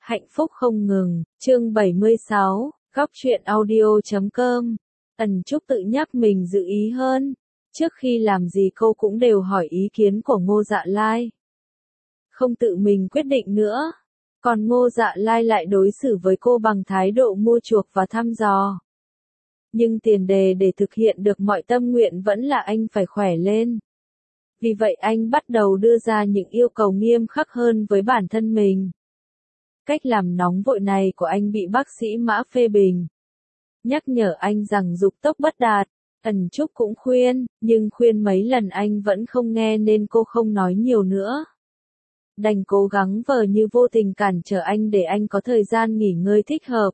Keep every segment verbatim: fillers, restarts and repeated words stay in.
Hạnh phúc không ngừng, chương bảy mươi sáu, góc truyện audio chấm com. Ẩn Trúc tự nhắc mình giữ ý hơn. Trước khi làm gì cô cũng đều hỏi ý kiến của Ngô Dạ Lai. Không tự mình quyết định nữa. Còn Ngô Dạ Lai lại đối xử với cô bằng thái độ mua chuộc và thăm dò. Nhưng tiền đề để thực hiện được mọi tâm nguyện vẫn là anh phải khỏe lên. Vì vậy anh bắt đầu đưa ra những yêu cầu nghiêm khắc hơn với bản thân mình. Cách làm nóng vội này của anh bị bác sĩ Mã phê bình. Nhắc nhở anh rằng dục tốc bất đạt. Ẩn Trúc cũng khuyên, nhưng khuyên mấy lần anh vẫn không nghe nên cô không nói nhiều nữa. Đành cố gắng vờ như vô tình cản trở anh để anh có thời gian nghỉ ngơi thích hợp.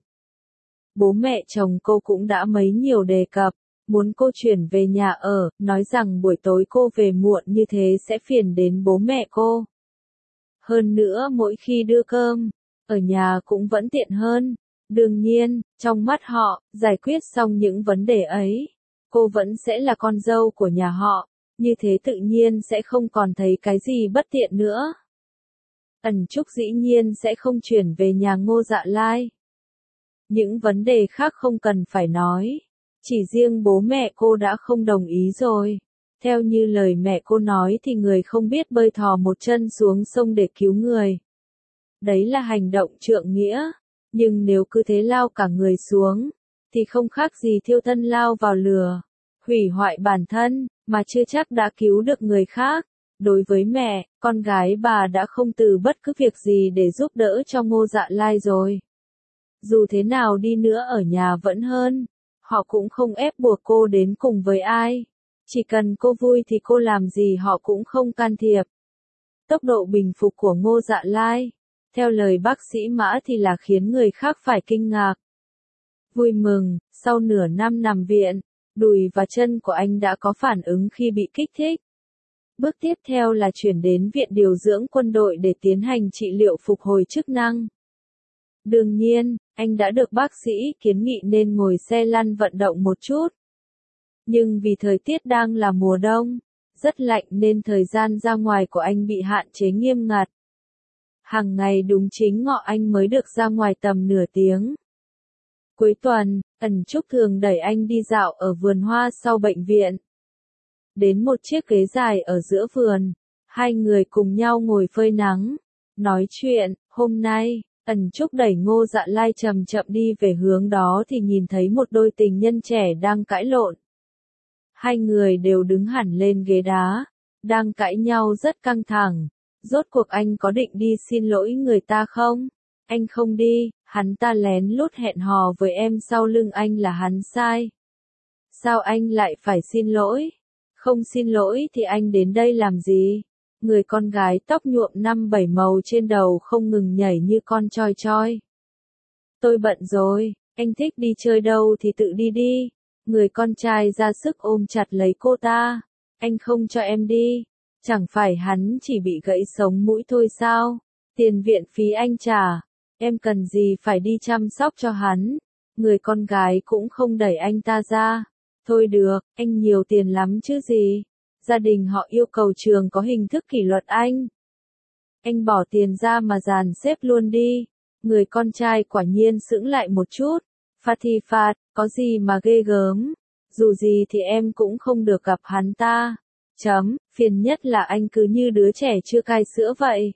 Bố mẹ chồng cô cũng đã mấy nhiều đề cập, muốn cô chuyển về nhà ở, nói rằng buổi tối cô về muộn như thế sẽ phiền đến bố mẹ cô. Hơn nữa mỗi khi đưa cơm, ở nhà cũng vẫn tiện hơn. Đương nhiên, trong mắt họ, giải quyết xong những vấn đề ấy, cô vẫn sẽ là con dâu của nhà họ, như thế tự nhiên sẽ không còn thấy cái gì bất tiện nữa. Ẩn Trúc dĩ nhiên sẽ không chuyển về nhà Ngô Dạ Lai. Những vấn đề khác không cần phải nói, chỉ riêng bố mẹ cô đã không đồng ý rồi. Theo như lời mẹ cô nói thì người không biết bơi thò một chân xuống sông để cứu người. Đấy là hành động trượng nghĩa, nhưng nếu cứ thế lao cả người xuống, thì không khác gì thiêu thân lao vào lửa, hủy hoại bản thân, mà chưa chắc đã cứu được người khác. Đối với mẹ, con gái bà đã không từ bất cứ việc gì để giúp đỡ cho Ngô Dạ Lai rồi. Dù thế nào đi nữa ở nhà vẫn hơn, họ cũng không ép buộc cô đến cùng với ai. Chỉ cần cô vui thì cô làm gì họ cũng không can thiệp. Tốc độ bình phục của Ngô Dạ Lai, theo lời bác sĩ Mã thì là khiến người khác phải kinh ngạc. Vui mừng, sau nửa năm nằm viện, đùi và chân của anh đã có phản ứng khi bị kích thích. Bước tiếp theo là chuyển đến viện điều dưỡng quân đội để tiến hành trị liệu phục hồi chức năng. Đương nhiên, anh đã được bác sĩ kiến nghị nên ngồi xe lăn vận động một chút. Nhưng vì thời tiết đang là mùa đông, rất lạnh nên thời gian ra ngoài của anh bị hạn chế nghiêm ngặt. Hàng ngày đúng chính ngọ anh mới được ra ngoài tầm nửa tiếng. Cuối tuần, Ẩn Trúc thường đẩy anh đi dạo ở vườn hoa sau bệnh viện. Đến một chiếc ghế dài ở giữa vườn, hai người cùng nhau ngồi phơi nắng, nói chuyện. Hôm nay, Ẩn Trúc đẩy Ngô Dạ Lai chậm chậm đi về hướng đó thì nhìn thấy một đôi tình nhân trẻ đang cãi lộn. Hai người đều đứng hẳn lên ghế đá, đang cãi nhau rất căng thẳng. Rốt cuộc anh có định đi xin lỗi người ta không? Anh không đi, hắn ta lén lút hẹn hò với em sau lưng anh là hắn sai. Sao anh lại phải xin lỗi? Không xin lỗi thì anh đến đây làm gì? Người con gái tóc nhuộm năm bảy màu trên đầu không ngừng nhảy như con choi choi. Tôi bận rồi, anh thích đi chơi đâu thì tự đi đi. Người con trai ra sức ôm chặt lấy cô ta. Anh không cho em đi. Chẳng phải hắn chỉ bị gãy sống mũi thôi sao? Tiền viện phí anh trả. Em cần gì phải đi chăm sóc cho hắn? Người con gái cũng không đẩy anh ta ra. Thôi được, anh nhiều tiền lắm chứ gì. Gia đình họ yêu cầu trường có hình thức kỷ luật anh. Anh bỏ tiền ra mà dàn xếp luôn đi. Người con trai quả nhiên sững lại một chút. Phạt thì phạt, có gì mà ghê gớm. Dù gì thì em cũng không được gặp hắn ta. Chấm, phiền nhất là anh cứ như đứa trẻ chưa cai sữa vậy.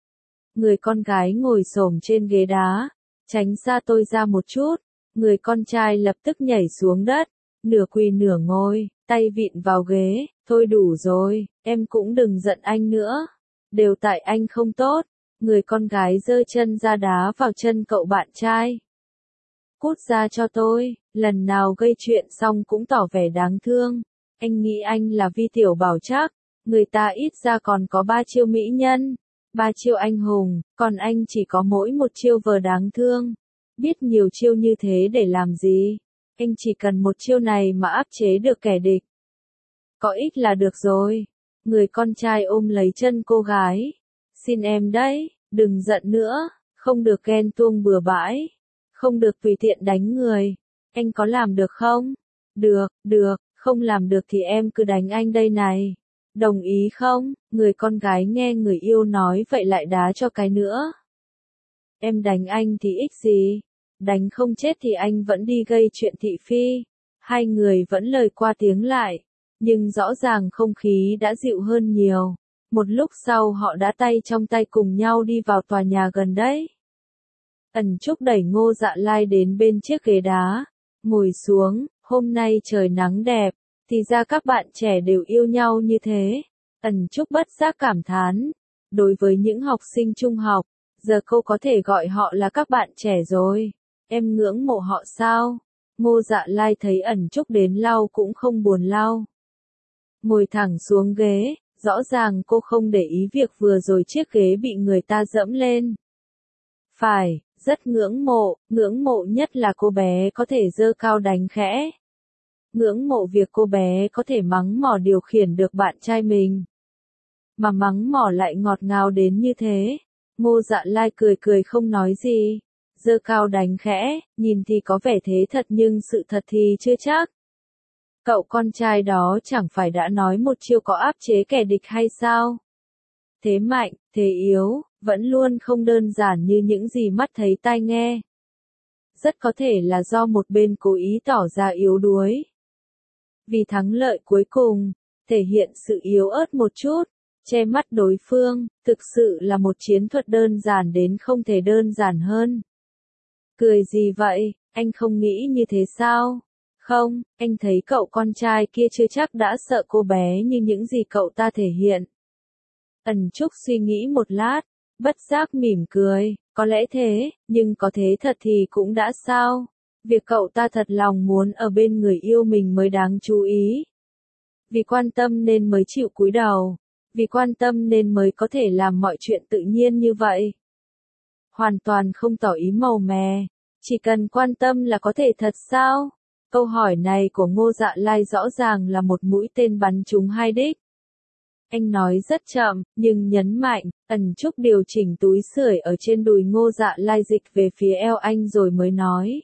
Người con gái ngồi xổm trên ghế đá. Tránh xa tôi ra một chút. Người con trai lập tức nhảy xuống đất. Nửa quỳ nửa ngồi, tay vịn vào ghế. Thôi đủ rồi, em cũng đừng giận anh nữa. Đều tại anh không tốt. Người con gái giơ chân ra đá vào chân cậu bạn trai. Cút ra cho tôi, lần nào gây chuyện xong cũng tỏ vẻ đáng thương. Anh nghĩ anh là Vi Tiểu Bảo chắc, người ta ít ra còn có ba chiêu mỹ nhân, ba chiêu anh hùng, còn anh chỉ có mỗi một chiêu vờ đáng thương. Biết nhiều chiêu như thế để làm gì? Anh chỉ cần một chiêu này mà áp chế được kẻ địch. Có ích là được rồi. Người con trai ôm lấy chân cô gái. Xin em đấy, đừng giận nữa, không được ghen tuông bừa bãi. Không được tùy tiện đánh người. Anh có làm được không? Được, được, không làm được thì em cứ đánh anh đây này. Đồng ý không? Người con gái nghe người yêu nói vậy lại đá cho cái nữa. Em đánh anh thì ích gì? Đánh không chết thì anh vẫn đi gây chuyện thị phi. Hai người vẫn lời qua tiếng lại, nhưng rõ ràng không khí đã dịu hơn nhiều. Một lúc sau họ đã tay trong tay cùng nhau đi vào tòa nhà gần đấy. Ẩn Trúc đẩy Ngô Dạ Lai đến bên chiếc ghế đá, ngồi xuống. Hôm nay trời nắng đẹp, thì ra các bạn trẻ đều yêu nhau như thế. Ẩn Trúc bất giác cảm thán. Đối với những học sinh trung học, giờ cô có thể gọi họ là các bạn trẻ rồi. Em ngưỡng mộ họ sao? Ngô Dạ Lai thấy Ẩn Trúc đến lau cũng không buồn lau. Ngồi thẳng xuống ghế, rõ ràng cô không để ý việc vừa rồi chiếc ghế bị người ta dẫm lên. Phải, rất ngưỡng mộ, ngưỡng mộ nhất là cô bé có thể giơ cao đánh khẽ. Ngưỡng mộ việc cô bé có thể mắng mỏ điều khiển được bạn trai mình. Mà mắng mỏ lại ngọt ngào đến như thế. Ngô Dạ Lai cười cười không nói gì. Giơ cao đánh khẽ, nhìn thì có vẻ thế thật nhưng sự thật thì chưa chắc. Cậu con trai đó chẳng phải đã nói một chiêu có áp chế kẻ địch hay sao? Thế mạnh, thế yếu, vẫn luôn không đơn giản như những gì mắt thấy tai nghe. Rất có thể là do một bên cố ý tỏ ra yếu đuối. Vì thắng lợi cuối cùng, thể hiện sự yếu ớt một chút, che mắt đối phương, thực sự là một chiến thuật đơn giản đến không thể đơn giản hơn. Cười gì vậy, anh không nghĩ như thế sao? Không, anh thấy cậu con trai kia chưa chắc đã sợ cô bé như những gì cậu ta thể hiện. Ẩn Trúc suy nghĩ một lát, bất giác mỉm cười, có lẽ thế, nhưng có thế thật thì cũng đã sao? Việc cậu ta thật lòng muốn ở bên người yêu mình mới đáng chú ý. Vì quan tâm nên mới chịu cúi đầu, vì quan tâm nên mới có thể làm mọi chuyện tự nhiên như vậy. Hoàn toàn không tỏ ý màu mè, chỉ cần quan tâm là có thể thật sao? Câu hỏi này của Ngô Dạ Lai rõ ràng là một mũi tên bắn trúng hai đích. Anh nói rất chậm, nhưng nhấn mạnh. Ẩn Trúc điều chỉnh túi sưởi ở trên đùi Ngô Dạ Lai dịch về phía eo anh rồi mới nói.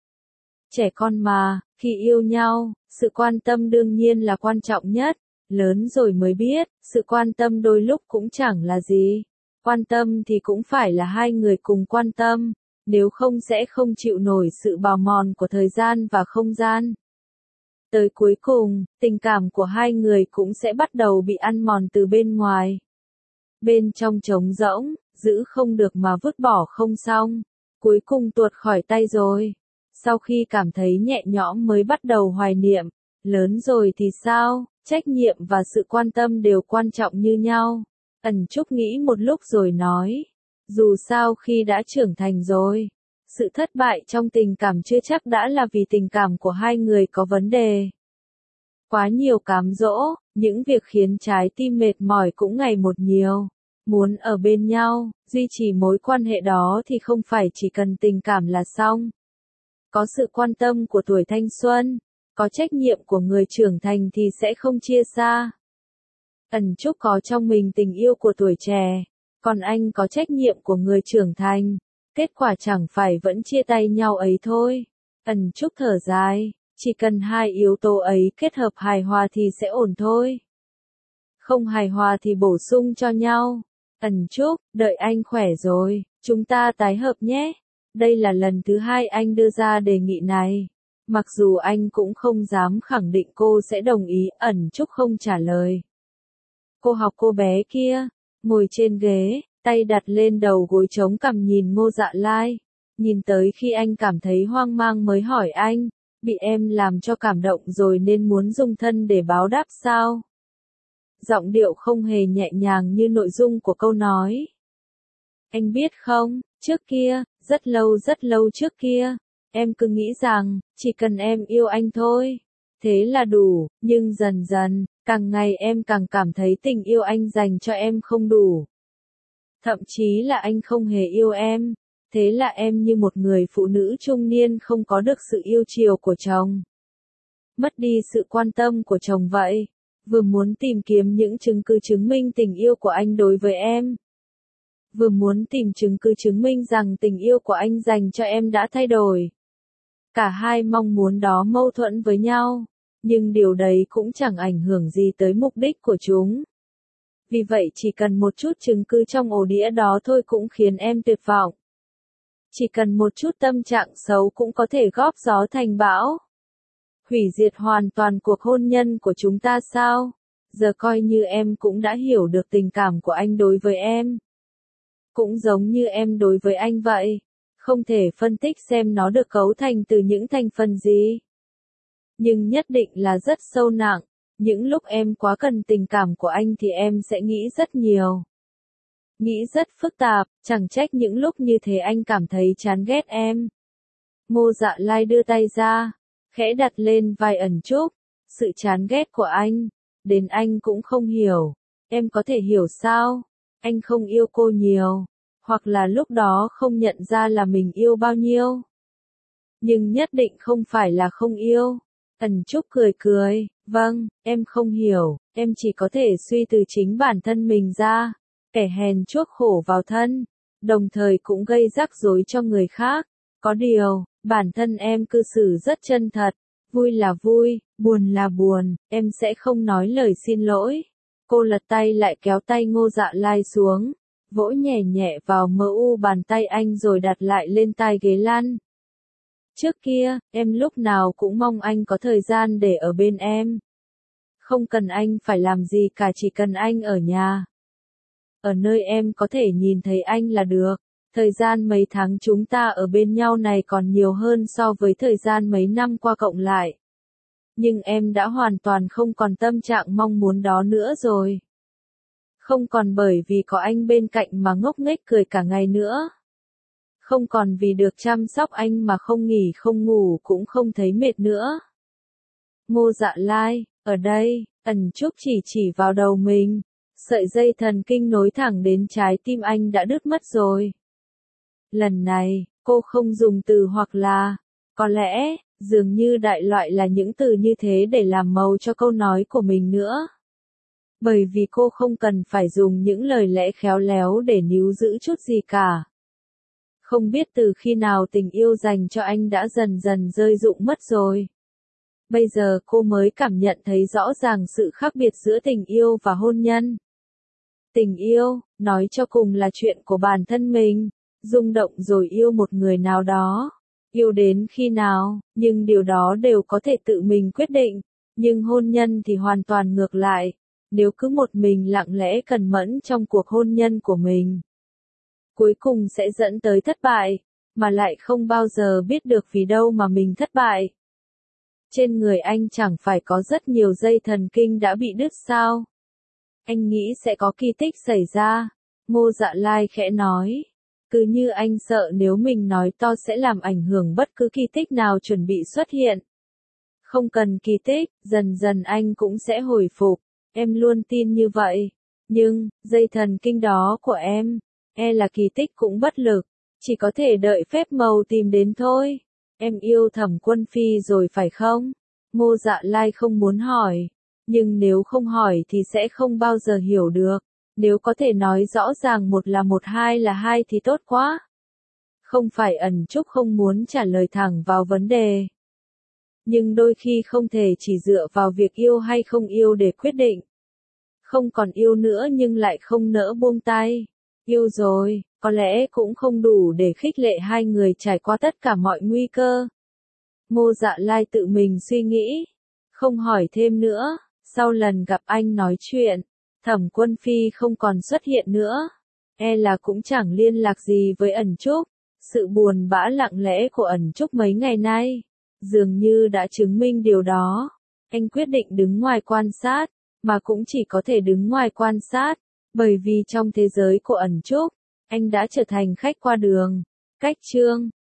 Trẻ con mà, khi yêu nhau, sự quan tâm đương nhiên là quan trọng nhất. Lớn rồi mới biết, sự quan tâm đôi lúc cũng chẳng là gì. Quan tâm thì cũng phải là hai người cùng quan tâm, nếu không sẽ không chịu nổi sự bào mòn của thời gian và không gian. Tới cuối cùng, tình cảm của hai người cũng sẽ bắt đầu bị ăn mòn từ bên ngoài. Bên trong trống rỗng, giữ không được mà vứt bỏ không xong, cuối cùng tuột khỏi tay rồi. Sau khi cảm thấy nhẹ nhõm mới bắt đầu hoài niệm, lớn rồi thì sao, trách nhiệm và sự quan tâm đều quan trọng như nhau. Ẩn Trúc nghĩ một lúc rồi nói, dù sao khi đã trưởng thành rồi, sự thất bại trong tình cảm chưa chắc đã là vì tình cảm của hai người có vấn đề. Quá nhiều cám dỗ, những việc khiến trái tim mệt mỏi cũng ngày một nhiều. Muốn ở bên nhau, duy trì mối quan hệ đó thì không phải chỉ cần tình cảm là xong. Có sự quan tâm của tuổi thanh xuân, có trách nhiệm của người trưởng thành thì sẽ không chia xa. Ẩn Trúc có trong mình tình yêu của tuổi trẻ, còn anh có trách nhiệm của người trưởng thành. Kết quả chẳng phải vẫn chia tay nhau ấy thôi. Ẩn Trúc thở dài, chỉ cần hai yếu tố ấy kết hợp hài hòa thì sẽ ổn thôi. Không hài hòa thì bổ sung cho nhau. Ẩn Trúc, đợi anh khỏe rồi, chúng ta tái hợp nhé. Đây là lần thứ hai anh đưa ra đề nghị này. Mặc dù anh cũng không dám khẳng định cô sẽ đồng ý, Ẩn Trúc không trả lời. Cô học cô bé kia, ngồi trên ghế, tay đặt lên đầu gối chống cằm nhìn Ngô Dạ Lai. Nhìn tới khi anh cảm thấy hoang mang mới hỏi anh, bị em làm cho cảm động rồi nên muốn dùng thân để báo đáp sao? Giọng điệu không hề nhẹ nhàng như nội dung của câu nói. Anh biết không, trước kia, rất lâu rất lâu trước kia, em cứ nghĩ rằng, chỉ cần em yêu anh thôi, thế là đủ, nhưng dần dần, càng ngày em càng cảm thấy tình yêu anh dành cho em không đủ. Thậm chí là anh không hề yêu em, thế là em như một người phụ nữ trung niên không có được sự yêu chiều của chồng. Mất đi sự quan tâm của chồng vậy, vừa muốn tìm kiếm những chứng cứ chứng minh tình yêu của anh đối với em. Vừa muốn tìm chứng cứ chứng minh rằng tình yêu của anh dành cho em đã thay đổi. Cả hai mong muốn đó mâu thuẫn với nhau, nhưng điều đấy cũng chẳng ảnh hưởng gì tới mục đích của chúng. Vì vậy chỉ cần một chút chứng cứ trong ổ đĩa đó thôi cũng khiến em tuyệt vọng. Chỉ cần một chút tâm trạng xấu cũng có thể góp gió thành bão. Hủy diệt hoàn toàn cuộc hôn nhân của chúng ta sao? Giờ coi như em cũng đã hiểu được tình cảm của anh đối với em. Cũng giống như em đối với anh vậy. Không thể phân tích xem nó được cấu thành từ những thành phần gì. Nhưng nhất định là rất sâu nặng. Những lúc em quá cần tình cảm của anh thì em sẽ nghĩ rất nhiều. Nghĩ rất phức tạp, chẳng trách những lúc như thế anh cảm thấy chán ghét em. Ngô Dạ Lai đưa tay ra, khẽ đặt lên vai Ẩn Trúc. Sự chán ghét của anh, đến anh cũng không hiểu. Em có thể hiểu sao? Anh không yêu cô nhiều, hoặc là lúc đó không nhận ra là mình yêu bao nhiêu. Nhưng nhất định không phải là không yêu. Ẩn Trúc cười cười, vâng, em không hiểu, em chỉ có thể suy từ chính bản thân mình ra. Kẻ hèn chuốc khổ vào thân, đồng thời cũng gây rắc rối cho người khác. Có điều, bản thân em cư xử rất chân thật, vui là vui, buồn là buồn, em sẽ không nói lời xin lỗi. Cô lật tay lại kéo tay Ngô Dạ Lai xuống, vỗ nhẹ nhẹ vào mờ u bàn tay anh rồi đặt lại lên tai ghế lăn. Trước kia, em lúc nào cũng mong anh có thời gian để ở bên em. Không cần anh phải làm gì cả, chỉ cần anh ở nhà. Ở nơi em có thể nhìn thấy anh là được. Thời gian mấy tháng chúng ta ở bên nhau này còn nhiều hơn so với thời gian mấy năm qua cộng lại. Nhưng em đã hoàn toàn không còn tâm trạng mong muốn đó nữa rồi. Không còn bởi vì có anh bên cạnh mà ngốc nghếch cười cả ngày nữa. Không còn vì được chăm sóc anh mà không nghỉ không ngủ cũng không thấy mệt nữa. Ngô Dạ Lai, ở đây, Ẩn Trúc chỉ chỉ vào đầu mình. Sợi dây thần kinh nối thẳng đến trái tim anh đã đứt mất rồi. Lần này, cô không dùng từ hoặc là, có lẽ, dường như đại loại là những từ như thế để làm màu cho câu nói của mình nữa. Bởi vì cô không cần phải dùng những lời lẽ khéo léo để níu giữ chút gì cả. Không biết từ khi nào tình yêu dành cho anh đã dần dần rơi rụng mất rồi. Bây giờ cô mới cảm nhận thấy rõ ràng sự khác biệt giữa tình yêu và hôn nhân. Tình yêu, nói cho cùng là chuyện của bản thân mình, rung động rồi yêu một người nào đó. Yêu đến khi nào, nhưng điều đó đều có thể tự mình quyết định. Nhưng hôn nhân thì hoàn toàn ngược lại. Nếu cứ một mình lặng lẽ cẩn mẫn trong cuộc hôn nhân của mình, cuối cùng sẽ dẫn tới thất bại, mà lại không bao giờ biết được vì đâu mà mình thất bại. Trên người anh chẳng phải có rất nhiều dây thần kinh đã bị đứt sao? Anh nghĩ sẽ có kỳ tích xảy ra. Ngô Dạ Lai khẽ nói. Cứ như anh sợ nếu mình nói to sẽ làm ảnh hưởng bất cứ kỳ tích nào chuẩn bị xuất hiện. Không cần kỳ tích, dần dần anh cũng sẽ hồi phục. Em luôn tin như vậy. Nhưng, dây thần kinh đó của em, e là kỳ tích cũng bất lực. Chỉ có thể đợi phép màu tìm đến thôi. Em yêu Thẩm Quân Phi rồi phải không? Ngô Dạ Lai không muốn hỏi. Nhưng nếu không hỏi thì sẽ không bao giờ hiểu được. Nếu có thể nói rõ ràng một là một hai là hai thì tốt quá. Không phải Ẩn Trúc không muốn trả lời thẳng vào vấn đề. Nhưng đôi khi không thể chỉ dựa vào việc yêu hay không yêu để quyết định. Không còn yêu nữa nhưng lại không nỡ buông tay. Yêu rồi, có lẽ cũng không đủ để khích lệ hai người trải qua tất cả mọi nguy cơ. Ngô Dạ Lai tự mình suy nghĩ. Không hỏi thêm nữa. Sau lần gặp anh nói chuyện, Thẩm Quân Phi không còn xuất hiện nữa. E là cũng chẳng liên lạc gì với Ẩn Trúc. Sự buồn bã lặng lẽ của Ẩn Trúc mấy ngày nay, dường như đã chứng minh điều đó. Anh quyết định đứng ngoài quan sát, mà cũng chỉ có thể đứng ngoài quan sát, bởi vì trong thế giới của Ẩn Trúc, anh đã trở thành khách qua đường. Cách chương